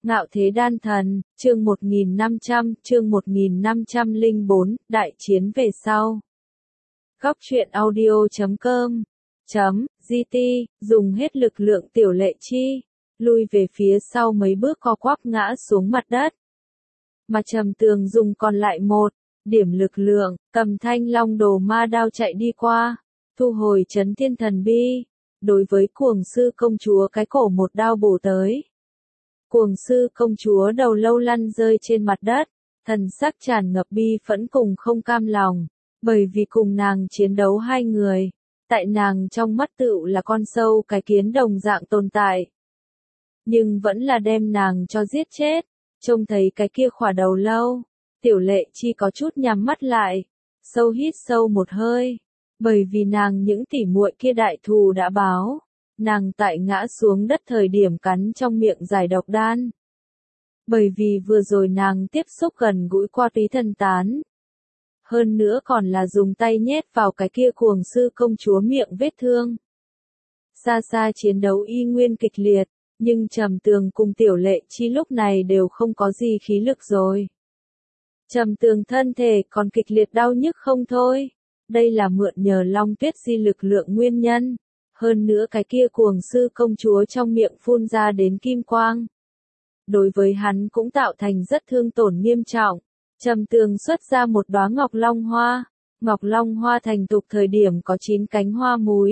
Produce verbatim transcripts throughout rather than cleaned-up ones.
Ngạo Thế Đan Thần, chương một nghìn năm trăm, chương một nghìn năm trăm lẻ bốn, đại chiến về sau. Góc truyện audio chấm com, chấm, gt, dùng hết lực lượng Tiểu Lệ Chi, lui về phía sau mấy bước co quắp ngã xuống mặt đất. Mà Trầm Tường dùng còn lại một điểm lực lượng, cầm Thanh Long Đồ Ma Đao chạy đi qua, thu hồi Chấn Thiên Thần Bi, đối với Cuồng Sư công chúa cái cổ một đao bổ tới. Cuồng Sư công chúa đầu lâu lăn rơi trên mặt đất, thần sắc tràn ngập bi phẫn cùng không cam lòng, bởi vì cùng nàng chiến đấu hai người, tại nàng trong mắt tựu là con sâu cái kiến đồng dạng tồn tại. Nhưng vẫn là đem nàng cho giết chết, trông thấy cái kia khỏa đầu lâu, Tiểu Lệ Chi có chút nhắm mắt lại, sâu hít sâu một hơi, bởi vì nàng những tỉ muội kia đại thù đã báo. Nàng tại ngã xuống đất thời điểm cắn trong miệng giải độc đan. Bởi vì vừa rồi nàng tiếp xúc gần gũi qua túy thần tán. Hơn nữa còn là dùng tay nhét vào cái kia Cuồng Sư công chúa miệng vết thương. Xa xa chiến đấu y nguyên kịch liệt, nhưng Trầm Tường cùng Tiểu Lệ Chi lúc này đều không có gì khí lực rồi. Trầm Tường thân thể còn kịch liệt đau nhức không thôi. Đây là mượn nhờ Long Tuyết Di lực lượng nguyên nhân. Hơn nữa cái kia Cuồng Sư công chúa trong miệng phun ra đến kim quang. Đối với hắn cũng tạo thành rất thương tổn nghiêm trọng. Trầm Tường xuất ra một đóa ngọc long hoa. Ngọc long hoa thành thục thời điểm có chín cánh hoa múi.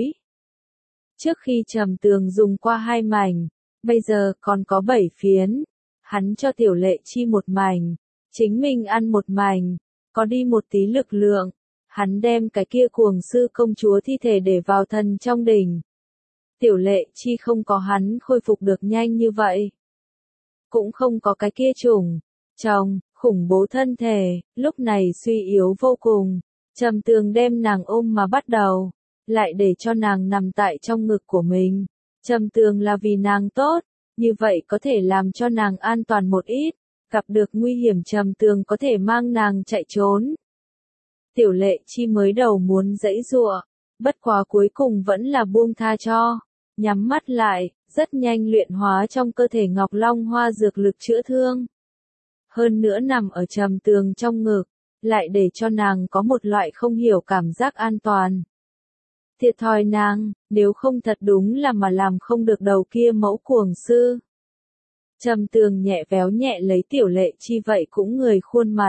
Trước khi Trầm Tường dùng qua hai mảnh, bây giờ còn có bảy phiến. Hắn cho Tiểu Lệ Chi một mảnh, chính mình ăn một mảnh, có đi một tí lực lượng. Hắn đem cái kia Cuồng Sư công chúa thi thể để vào thần trong đỉnh. Tiểu Lệ Chi không có hắn khôi phục được nhanh như vậy. Cũng không có cái kia trùng, chồng, khủng bố thân thể, lúc này suy yếu vô cùng. Trầm Tường đem nàng ôm mà bắt đầu, lại để cho nàng nằm tại trong ngực của mình. Trầm Tường là vì nàng tốt, như vậy có thể làm cho nàng an toàn một ít, gặp được nguy hiểm Trầm Tường có thể mang nàng chạy trốn. Tiểu Lệ Chi mới đầu muốn giãy giụa, bất quá cuối cùng vẫn là buông tha cho, nhắm mắt lại, rất nhanh luyện hóa trong cơ thể Ngọc Long Hoa dược lực chữa thương. Hơn nữa nằm ở Trầm Tường trong ngực, lại để cho nàng có một loại không hiểu cảm giác an toàn. Thiệt thòi nàng, nếu không thật đúng là mà làm không được đầu kia mẫu Cuồng Sư. Trầm Tường nhẹ véo nhẹ lấy Tiểu Lệ Chi vậy cũng người khuôn mặt.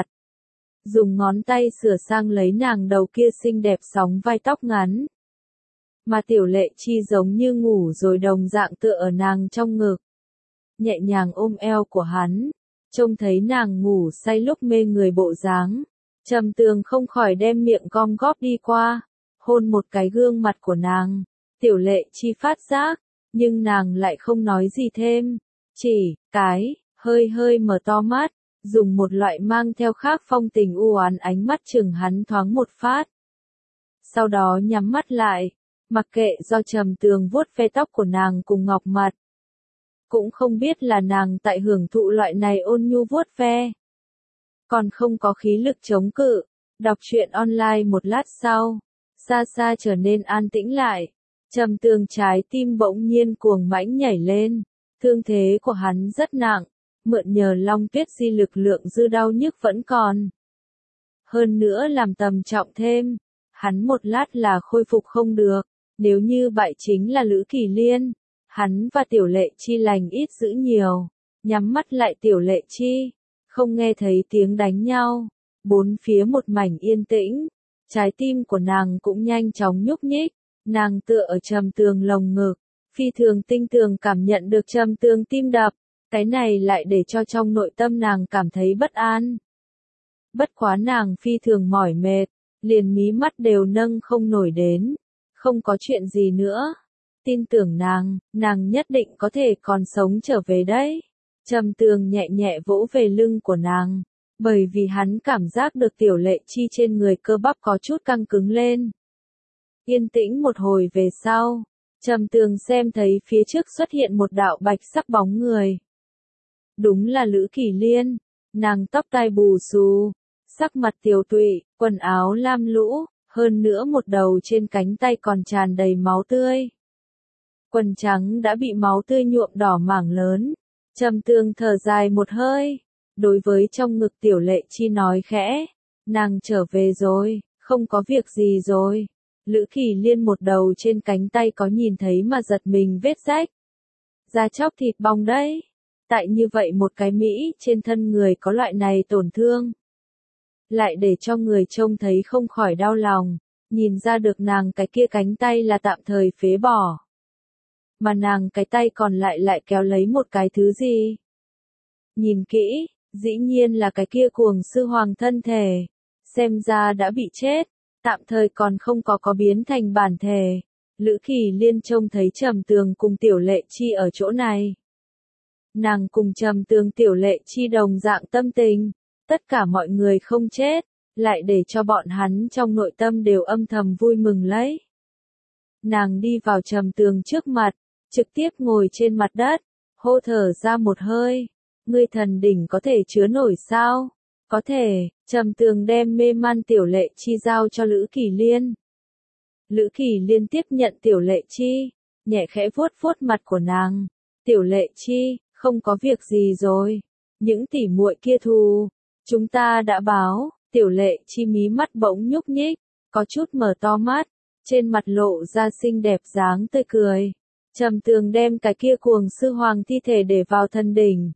Dùng ngón tay sửa sang lấy nàng đầu kia xinh đẹp sóng vai tóc ngắn. Mà Tiểu Lệ Chi giống như ngủ rồi đồng dạng tựa ở nàng trong ngực. Nhẹ nhàng ôm eo của hắn, trông thấy nàng ngủ say lúc mê người bộ dáng. Trầm Tường không khỏi đem miệng gom góp đi qua, hôn một cái gương mặt của nàng. Tiểu Lệ Chi phát giác, nhưng nàng lại không nói gì thêm, chỉ, cái, hơi hơi mở to mắt. Dùng một loại mang theo khác phong tình u oán ánh mắt chừng hắn thoáng một phát. Sau đó nhắm mắt lại, mặc kệ do Trầm Tường vuốt ve tóc của nàng cùng ngọc mặt. Cũng không biết là nàng tại hưởng thụ loại này ôn nhu vuốt ve. Còn không có khí lực chống cự, đọc truyện online một lát sau, xa xa trở nên an tĩnh lại. Trầm Tường trái tim bỗng nhiên cuồng mãnh nhảy lên, thương thế của hắn rất nặng. Mượn nhờ Long Tuyết Di lực lượng dư đau nhức vẫn còn. Hơn nữa làm tầm trọng thêm, hắn một lát là khôi phục không được, nếu như bại chính là Lữ Kỳ Liên, hắn và Tiểu Lệ Chi lành ít dữ nhiều, nhắm mắt lại Tiểu Lệ Chi, không nghe thấy tiếng đánh nhau, bốn phía một mảnh yên tĩnh, trái tim của nàng cũng nhanh chóng nhúc nhích, nàng tựa ở Trầm Tường lồng ngực, phi thường tinh tường cảm nhận được Trầm Tường tim đập. Cái này lại để cho trong nội tâm nàng cảm thấy bất an. Bất quá nàng phi thường mỏi mệt, liền mí mắt đều nâng không nổi đến. Không có chuyện gì nữa. Tin tưởng nàng, nàng nhất định có thể còn sống trở về đấy. Trầm Tường nhẹ nhẹ vỗ về lưng của nàng, bởi vì hắn cảm giác được Tiểu Lệ Chi trên người cơ bắp có chút căng cứng lên. Yên tĩnh một hồi về sau, Trầm Tường xem thấy phía trước xuất hiện một đạo bạch sắc bóng người. Đúng là Lữ Kỳ Liên, nàng tóc tai bù xù, sắc mặt tiều tụy, quần áo lam lũ, hơn nữa một đầu trên cánh tay còn tràn đầy máu tươi. Quần trắng đã bị máu tươi nhuộm đỏ mảng lớn, Trầm Tường thở dài một hơi, đối với trong ngực Tiểu Lệ Chi nói khẽ, nàng trở về rồi, không có việc gì rồi. Lữ Kỳ Liên một đầu trên cánh tay có nhìn thấy mà giật mình vết rách. Da chóc thịt bong đấy. Tại như vậy một cái Mỹ trên thân người có loại này tổn thương. Lại để cho người trông thấy không khỏi đau lòng, nhìn ra được nàng cái kia cánh tay là tạm thời phế bỏ. Mà nàng cái tay còn lại lại kéo lấy một cái thứ gì? Nhìn kỹ, dĩ nhiên là cái kia cuồng sư hoàng thân thể. Xem ra đã bị chết, tạm thời còn không có có biến thành bản thể. Lữ Kỳ Liên trông thấy Trầm Tường cùng Tiểu Lệ Chi ở chỗ này. Nàng cùng Trầm Tường Tiểu Lệ Chi đồng dạng tâm tình, tất cả mọi người không chết, lại để cho bọn hắn trong nội tâm đều âm thầm vui mừng lấy. Nàng đi vào Trầm Tường trước mặt, trực tiếp ngồi trên mặt đất, hô thở ra một hơi. Ngươi thần đỉnh có thể chứa nổi sao? Có thể. Trầm Tường đem mê man Tiểu Lệ Chi giao cho Lữ Kỳ Liên. Lữ Kỳ Liên tiếp nhận Tiểu Lệ Chi, nhẹ khẽ vuốt vuốt mặt của nàng. Tiểu Lệ Chi, không có việc gì rồi. Những tỉ muội kia thù, chúng ta đã báo. Tiểu Lệ Chi mí mắt bỗng nhúc nhích, có chút mở to mắt, trên mặt lộ ra xinh đẹp dáng tươi cười. Trầm Tường đem cái kia cuồng sư hoàng thi thể để vào thân đỉnh.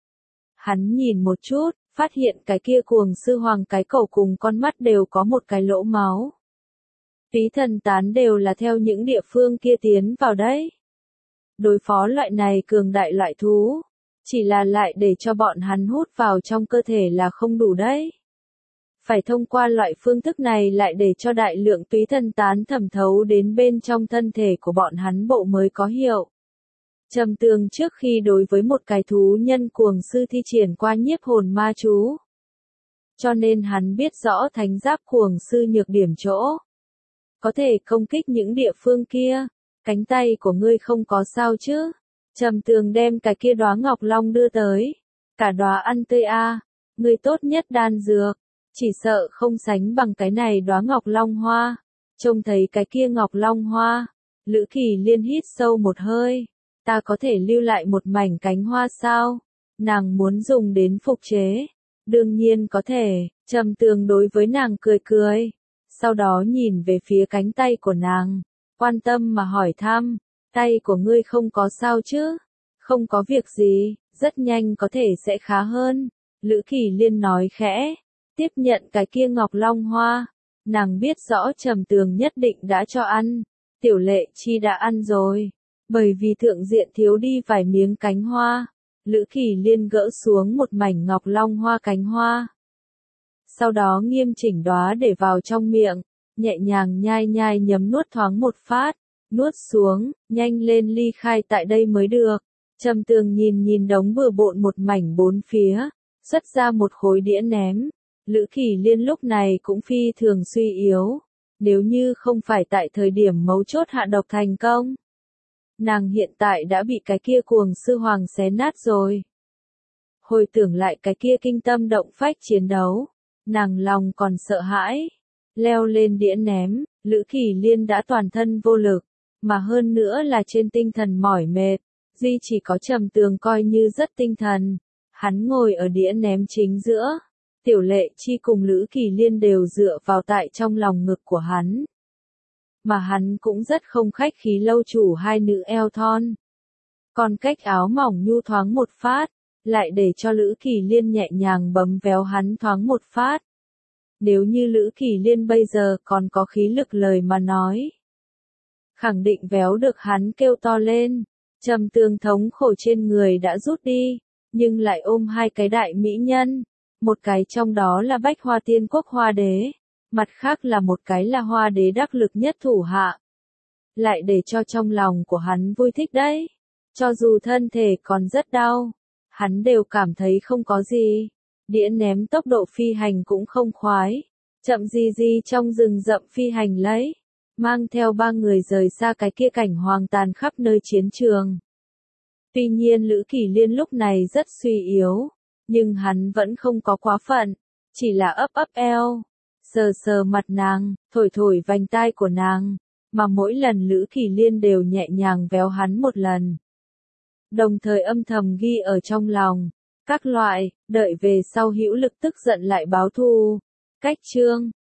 Hắn nhìn một chút, phát hiện cái kia cuồng sư hoàng cái cổ cùng con mắt đều có một cái lỗ máu. Phí thần tán đều là theo những địa phương kia tiến vào đấy. Đối phó loại này cường đại loại thú, chỉ là lại để cho bọn hắn hút vào trong cơ thể là không đủ đấy. Phải thông qua loại phương thức này lại để cho đại lượng túy thần tán thẩm thấu đến bên trong thân thể của bọn hắn bộ mới có hiệu. Trầm Tường trước khi đối với một cái thú nhân cuồng sư thi triển qua nhiếp hồn ma chú. Cho nên hắn biết rõ thánh giáp cuồng sư nhược điểm chỗ. Có thể công kích những địa phương kia. Cánh tay của ngươi không có sao chứ? Trầm Tường đem cái kia đóa ngọc long đưa tới. Cả đóa ăn tươi a, ngươi tốt nhất đan dược. Chỉ sợ không sánh bằng cái này đóa ngọc long hoa. Trông thấy cái kia ngọc long hoa. Lữ Kỳ Liên hít sâu một hơi. Ta có thể lưu lại một mảnh cánh hoa sao? Nàng muốn dùng đến phục chế. Đương nhiên có thể. Trầm Tường đối với nàng cười cười. Sau đó nhìn về phía cánh tay của nàng. Quan tâm mà hỏi thăm. Tay của ngươi không có sao chứ? Không có việc gì. Rất nhanh có thể sẽ khá hơn. Lữ Kỳ Liên nói khẽ. Tiếp nhận cái kia ngọc long hoa. Nàng biết rõ Trầm Tường nhất định đã cho ăn. Tiểu Lệ Chi đã ăn rồi. Bởi vì thượng diện thiếu đi vài miếng cánh hoa. Lữ Kỳ Liên gỡ xuống một mảnh ngọc long hoa cánh hoa. Sau đó nghiêm chỉnh đóa để vào trong miệng. Nhẹ nhàng nhai nhai nhấm nuốt thoáng một phát. Nuốt xuống, nhanh lên ly khai tại đây mới được. Trầm Tường nhìn nhìn đống bừa bộn một mảnh bốn phía. Xuất ra một khối đĩa ném. Lữ Kỳ Liên lúc này cũng phi thường suy yếu. Nếu như không phải tại thời điểm mấu chốt hạ độc thành công. Nàng hiện tại đã bị cái kia cuồng sư hoàng xé nát rồi. Hồi tưởng lại cái kia kinh tâm động phách chiến đấu. Nàng lòng còn sợ hãi. Leo lên đĩa ném, Lữ Kỳ Liên đã toàn thân vô lực. Mà hơn nữa là trên tinh thần mỏi mệt. Duy chỉ có Trầm Tường coi như rất tinh thần. Hắn ngồi ở đĩa ném chính giữa. Tiểu Lệ Chi cùng Lữ Kỳ Liên đều dựa vào tại trong lòng ngực của hắn. Mà hắn cũng rất không khách khí lâu chủ hai nữ eo thon. Còn cách áo mỏng nhu thoáng một phát, lại để cho Lữ Kỳ Liên nhẹ nhàng bấm véo hắn thoáng một phát. Nếu như Lữ Kỳ Liên bây giờ còn có khí lực lời mà nói. Khẳng định véo được hắn kêu to lên. Trầm Tường thống khổ trên người đã rút đi, nhưng lại ôm hai cái đại mỹ nhân. Một cái trong đó là Bách Hoa Tiên Quốc Hoa Đế, mặt khác là một cái là Hoa Đế đắc lực nhất thủ hạ. Lại để cho trong lòng của hắn vui thích đấy. Cho dù thân thể còn rất đau, hắn đều cảm thấy không có gì. Đĩa ném tốc độ phi hành cũng không khoái. Chậm gì gì trong rừng rậm phi hành lấy. Mang theo ba người rời xa cái kia cảnh hoang tàn khắp nơi chiến trường. Tuy nhiên Lữ Kỳ Liên lúc này rất suy yếu. Nhưng hắn vẫn không có quá phận. Chỉ là ấp ấp eo. Sờ sờ mặt nàng, thổi thổi vành tai của nàng. Mà mỗi lần Lữ Kỳ Liên đều nhẹ nhàng véo hắn một lần. đồng thời âm thầm ghi ở trong lòng. Các loại, đợi về sau hữu lực tức giận lại báo thù. Cách chương